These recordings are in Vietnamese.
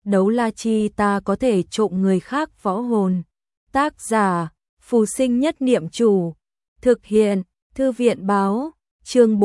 đấu la chi ta có thể trộm người khác võ hồn. Tác giả, Phù Sinh Nhất Niệm Chủ. Thực hiện, Thư viện báo, chương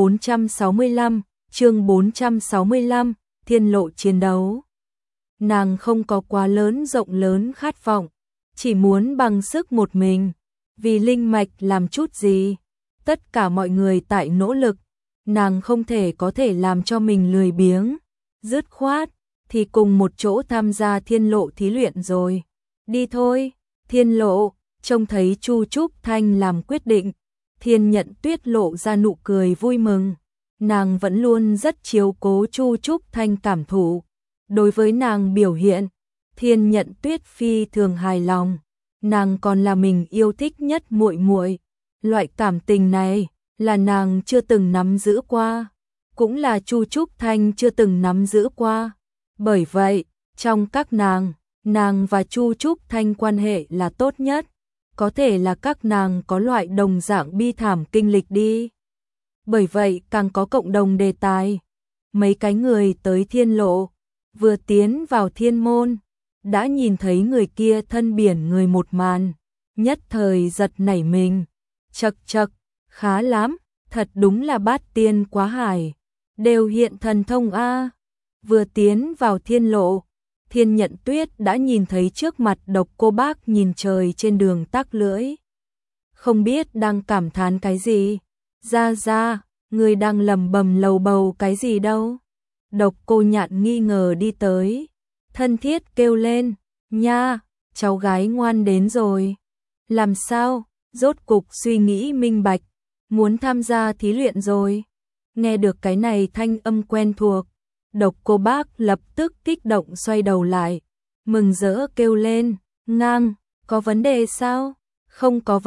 465, thiên lộ chiến đấu. Nàng không có quá rộng lớn khát vọng, chỉ muốn bằng sức một mình, vì linh mạch làm chút gì. Tất cả mọi người tại nỗ lực, nàng không thể có thể làm cho mình lười biếng, dứt khoát, thì cùng một chỗ tham gia thiên lộ thí luyện rồi. Đi thôi, thiên lộ, trông thấy Chu Trúc Thanh làm quyết định, Thiên Nhận Tuyết lộ ra nụ cười vui mừng. Nàng vẫn luôn rất chiếu cố Chu Trúc Thanh cảm thụ. Đối với nàng biểu hiện, Thiên Nhận Tuyết phi thường hài lòng. Nàng còn là mình yêu thích nhất muội muội. Loại cảm tình này là nàng chưa từng nắm giữ qua, cũng là Chu Trúc Thanh chưa từng nắm giữ qua. Bởi vậy, trong các nàng và Chu Trúc Thanh quan hệ là tốt nhất. Có thể là các nàng có loại đồng dạng bi thảm kinh lịch đi. Bởi vậy càng có cộng đồng đề tài. Mấy cái người tới thiên lộ, vừa tiến vào thiên môn, đã nhìn thấy người kia thân biển người một màn, nhất thời giật nảy mình. Chậc chậc, khá lắm, thật đúng là bát tiên quá hải, đều hiện thần thông a. Vừa tiến vào thiên lộ, Thiên Nhận Tuyết đã nhìn thấy trước mặt Độc Cô Bác nhìn trời trên đường tắc lưỡi. Không biết đang cảm thán cái gì. Ra, người đang lầm bầm lầu bầu cái gì đâu. Độc Cô Nhạn nghi ngờ đi tới, thân thiết kêu lên, nha, cháu gái ngoan đến rồi. Làm sao, rốt cục suy nghĩ minh bạch, muốn tham gia thí luyện rồi. Nghe được cái này thanh âm quen thuộc, Độc Cô Bác lập tức kích động xoay đầu lại, mừng rỡ kêu lên, ngang, có vấn đề sao? Không có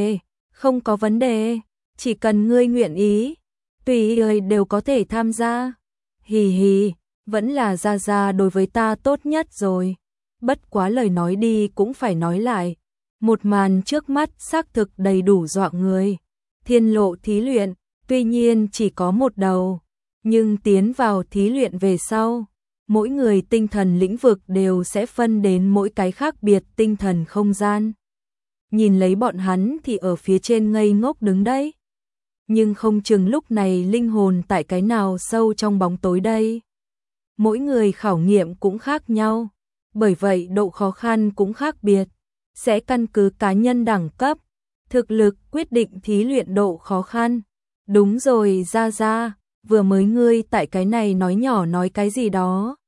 vấn đề, chỉ cần ngươi nguyện ý, tùy người đều có thể tham gia. Hì hì, vẫn là Gia đối với ta tốt nhất rồi. Bất quá lời nói đi cũng phải nói lại. Một màn trước mắt xác thực đầy đủ dọa người. Thiên lộ thí luyện, tuy nhiên chỉ có một đầu. Nhưng tiến vào thí luyện về sau, mỗi người tinh thần lĩnh vực đều sẽ phân đến mỗi cái khác biệt tinh thần không gian. Nhìn lấy bọn hắn thì ở phía trên ngây ngốc đứng đấy. Nhưng không chừng lúc này linh hồn tại cái nào sâu trong bóng tối đây. Mỗi người khảo nghiệm cũng khác nhau, bởi vậy độ khó khăn cũng khác biệt. Sẽ căn cứ cá nhân đẳng cấp, thực lực quyết định thí luyện độ khó khăn. Đúng rồi Gia, vừa mới ngươi tại cái này nói nhỏ nói cái gì đó.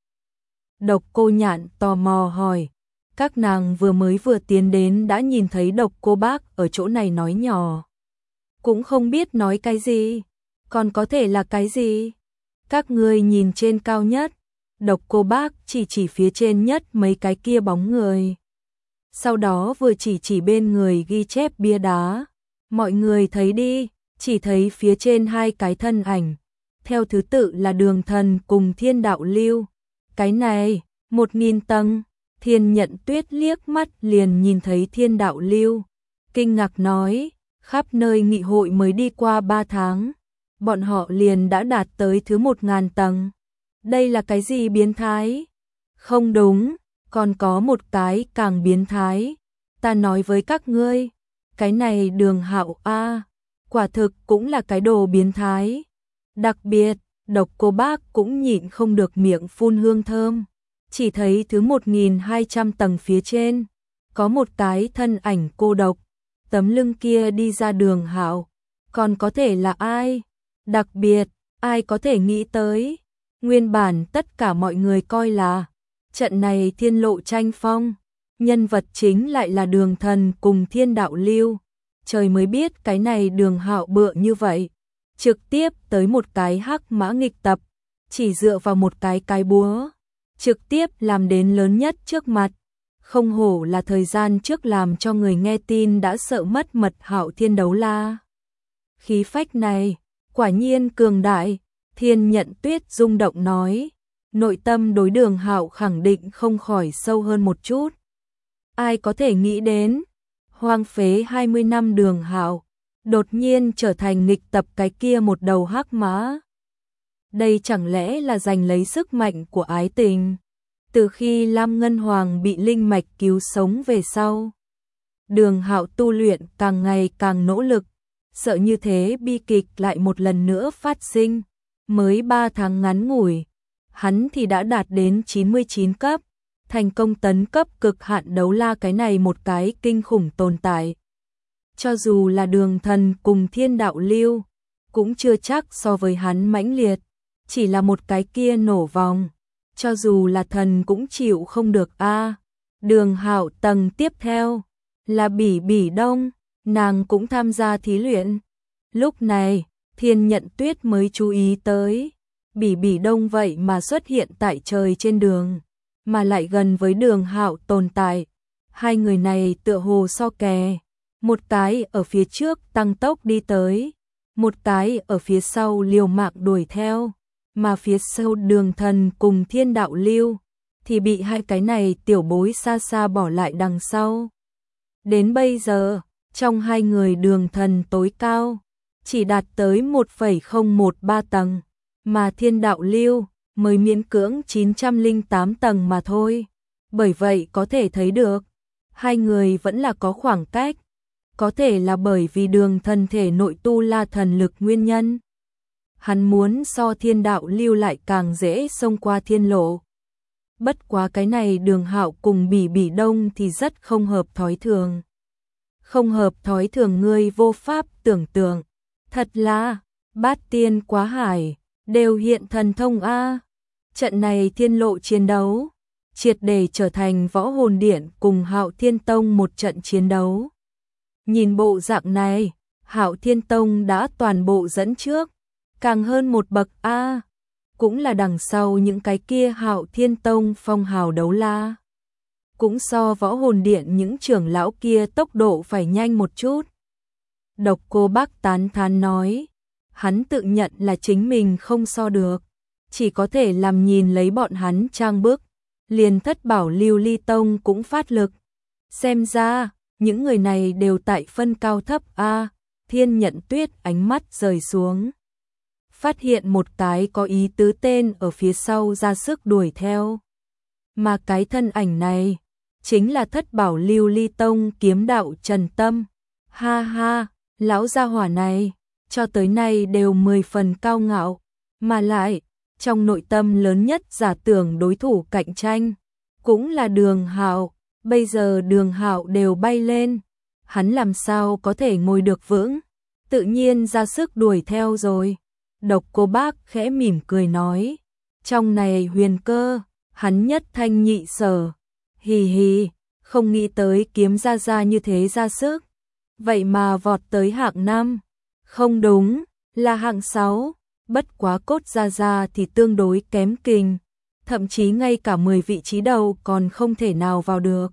Độc Cô Nhạn tò mò hỏi. Các nàng vừa tiến đến đã nhìn thấy Độc Cô Bác ở chỗ này nói nhỏ. Cũng không biết nói cái gì, còn có thể là cái gì. Các ngươi nhìn trên cao nhất, Độc Cô Bác chỉ phía trên nhất mấy cái kia bóng người. Sau đó vừa chỉ bên người ghi chép bia đá. Mọi người thấy đi, chỉ thấy phía trên hai cái thân ảnh. Theo thứ tự là Đường Thần cùng Thiên Đạo Lưu. Cái này, 1000 tầng. Thiên Nhận Tuyết liếc mắt liền nhìn thấy Thiên Đạo Lưu. Kinh ngạc nói, khắp nơi nghị hội mới đi qua 3 tháng. Bọn họ liền đã đạt tới thứ 1000 tầng. Đây là cái gì biến thái? Không đúng, còn có một cái càng biến thái. Ta nói với các ngươi, cái này Đường Hạo a, quả thực cũng là cái đồ biến thái. Đặc biệt, Độc Cô Bác cũng nhịn không được miệng phun hương thơm. Chỉ thấy thứ 1200 tầng phía trên, có một cái thân ảnh cô độc, tấm lưng kia đi ra Đường Hạo, còn có thể là ai? Đặc biệt, ai có thể nghĩ tới? Nguyên bản tất cả mọi người coi là trận này thiên lộ tranh phong, nhân vật chính lại là Đường Thần cùng Thiên Đạo Lưu. Trời mới biết cái này Đường Hạo bựa như vậy, trực tiếp tới một cái hắc mã nghịch tập, chỉ dựa vào một cái búa, trực tiếp làm đến lớn nhất trước mặt. Không hổ là thời gian trước làm cho người nghe tin đã sợ mất mật Hạo Thiên đấu la. Khí phách này, quả nhiên cường đại. Thiên Nhận Tuyết rung động nói, nội tâm đối Đường Hạo khẳng định không khỏi sâu hơn một chút. Ai có thể nghĩ đến, hoang phế 20 năm Đường Hạo, đột nhiên trở thành nghịch tập cái kia một đầu hắc mã. Đây chẳng lẽ là giành lấy sức mạnh của ái tình? Từ khi Lam Ngân Hoàng bị linh mạch cứu sống về sau, Đường Hạo tu luyện càng ngày càng nỗ lực, sợ như thế bi kịch lại một lần nữa phát sinh. Mới 3 tháng ngắn ngủi, hắn thì đã đạt đến 99 cấp, thành công tấn cấp cực hạn đấu la, cái này một cái kinh khủng tồn tại. Cho dù là Đường Thần cùng Thiên Đạo Lưu, cũng chưa chắc so với hắn mãnh liệt, chỉ là một cái kia nổ vòng, cho dù là thần cũng chịu không được a. Đường Hạo tầng tiếp theo là Bỉ Bỉ Đông, nàng cũng tham gia thí luyện. Lúc này, Thiên Nhận Tuyết mới chú ý tới, Bỉ Bỉ Đông vậy mà xuất hiện tại trời trên đường, mà lại gần với Đường Hạo tồn tại. Hai người này tựa hồ so kè, một cái ở phía trước tăng tốc đi tới, một cái ở phía sau liều mạng đuổi theo, mà phía sau Đường Thần cùng Thiên Đạo Lưu thì bị hai cái này tiểu bối xa xa bỏ lại đằng sau. Đến bây giờ, trong hai người Đường Thần tối cao chỉ đạt tới 1,013 tầng, mà Thiên Đạo Lưu mới miễn cưỡng 908 tầng mà thôi. Bởi vậy có thể thấy được, hai người vẫn là có khoảng cách, có thể là bởi vì Đường Thần thể nội tu la thần lực nguyên nhân. Hắn muốn so Thiên Đạo Lưu lại càng dễ xông qua thiên lộ. Bất quá cái này Đường Hạo cùng Bỉ Bỉ Đông thì rất không hợp thói thường. Không hợp thói thường ngươi vô pháp tưởng tượng. Thật là, bát tiên quá hải, đều hiện thần thông a. Trận này thiên lộ chiến đấu, triệt để trở thành Võ Hồn Điện cùng Hạo Thiên Tông một trận chiến đấu. Nhìn bộ dạng này, Hạo Thiên Tông đã toàn bộ dẫn trước, càng hơn một bậc a, cũng là đằng sau những cái kia Hạo Thiên Tông phong hào đấu la. Cũng so Võ Hồn Điện những trưởng lão kia tốc độ phải nhanh một chút. Độc Cô Bác tán thán nói, hắn tự nhận là chính mình không so được, chỉ có thể làm nhìn lấy bọn hắn trang bức, liền Thất Bảo Lưu Ly Tông cũng phát lực. Xem ra, những người này đều tại phân cao thấp a. Thiên Nhận Tuyết ánh mắt rời xuống, phát hiện một cái có ý tứ tên ở phía sau ra sức đuổi theo. Mà cái thân ảnh này chính là Thất Bảo Lưu Ly Tông kiếm đạo Trần Tâm. Ha ha, lão gia hỏa này cho tới nay đều 10 phần cao ngạo, mà lại trong nội tâm lớn nhất giả tưởng đối thủ cạnh tranh cũng là Đường Hạo. Bây giờ Đường Hạo đều bay lên, hắn làm sao có thể ngồi được vững, tự nhiên ra sức đuổi theo rồi. Độc Cô Bác khẽ mỉm cười nói, trong này huyền cơ, hắn nhất thanh nhị sở. Hì hì, không nghĩ tới kiếm ra ra như thế ra sức, vậy mà vọt tới hạng 5. Không đúng, là hạng 6, bất quá Cốt ra ra thì tương đối kém kình, thậm chí ngay cả 10 vị trí đầu còn không thể nào vào được.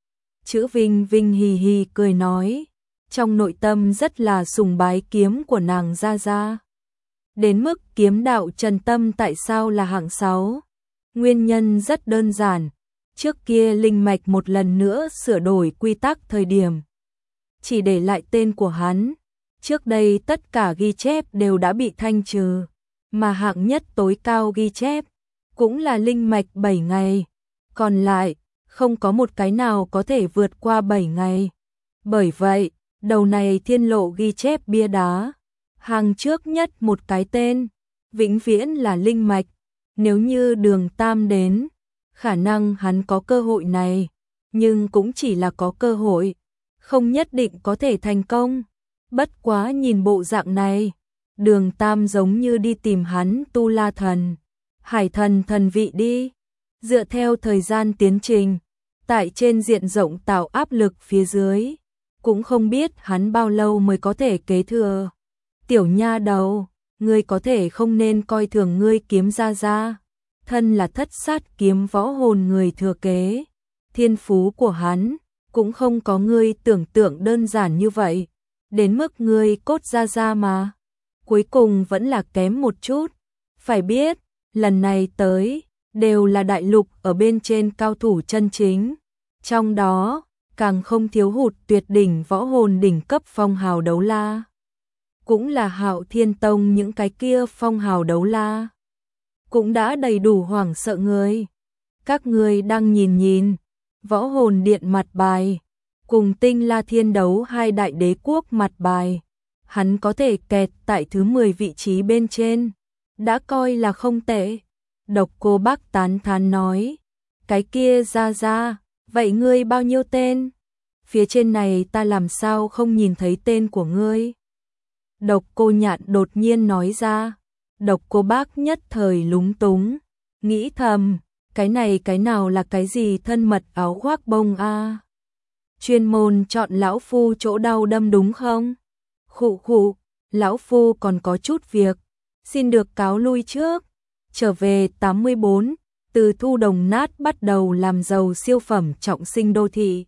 Chữ Vinh Vinh hì hì cười nói, trong nội tâm rất là sùng bái kiếm của nàng ra ra. Đến mức kiếm đạo Trần Tâm tại sao là hạng 6? Nguyên nhân rất đơn giản, trước kia linh mạch một lần nữa sửa đổi quy tắc thời điểm, chỉ để lại tên của hắn. Trước đây tất cả ghi chép đều đã bị thanh trừ, mà hạng nhất tối cao ghi chép cũng là linh mạch 7 ngày, còn lại không có một cái nào có thể vượt qua 7 ngày. Bởi vậy, đầu này thiên lộ ghi chép bia đá, hàng trước nhất một cái tên, vĩnh viễn là linh mạch. Nếu như Đường Tam đến, khả năng hắn có cơ hội này, nhưng cũng chỉ là có cơ hội, không nhất định có thể thành công. Bất quá nhìn bộ dạng này, Đường Tam giống như đi tìm hắn tu la thần, hải thần thần vị đi. Dựa theo thời gian tiến trình, tại trên diện rộng tạo áp lực phía dưới, cũng không biết hắn bao lâu mới có thể kế thừa. Tiểu nha đầu, ngươi có thể không nên coi thường ngươi kiếm ra ra. Thân là thất sát kiếm võ hồn người thừa kế, thiên phú của hắn cũng không có ngươi tưởng tượng đơn giản như vậy. Đến mức ngươi Cốt ra ra mà, cuối cùng vẫn là kém một chút. Phải biết, lần này tới, đều là đại lục ở bên trên cao thủ chân chính. Trong đó, càng không thiếu hụt tuyệt đỉnh võ hồn đỉnh cấp phong hào đấu la. Cũng là Hạo Thiên Tông những cái kia phong hào đấu la. Cũng đã đầy đủ hoảng sợ người. Các ngươi đang nhìn Võ Hồn Điện mặt bài, cùng Tinh La Thiên Đấu hai đại đế quốc mặt bài. Hắn có thể kẹt tại thứ 10 vị trí bên trên, đã coi là không tệ. Độc Cô Bác tán thán nói, cái kia ra, vậy ngươi bao nhiêu tên? Phía trên này ta làm sao không nhìn thấy tên của ngươi? Độc Cô Nhạn đột nhiên nói ra. Độc Cô Bác nhất thời lúng túng, nghĩ thầm, cái này cái nào là cái gì thân mật áo khoác bông a? Chuyên môn chọn lão phu chỗ đau đâm đúng không? Khụ, lão phu còn có chút việc, xin được cáo lui trước. Trở về 84, từ Thu Đồng Nát bắt đầu làm giàu siêu phẩm trọng sinh đô thị.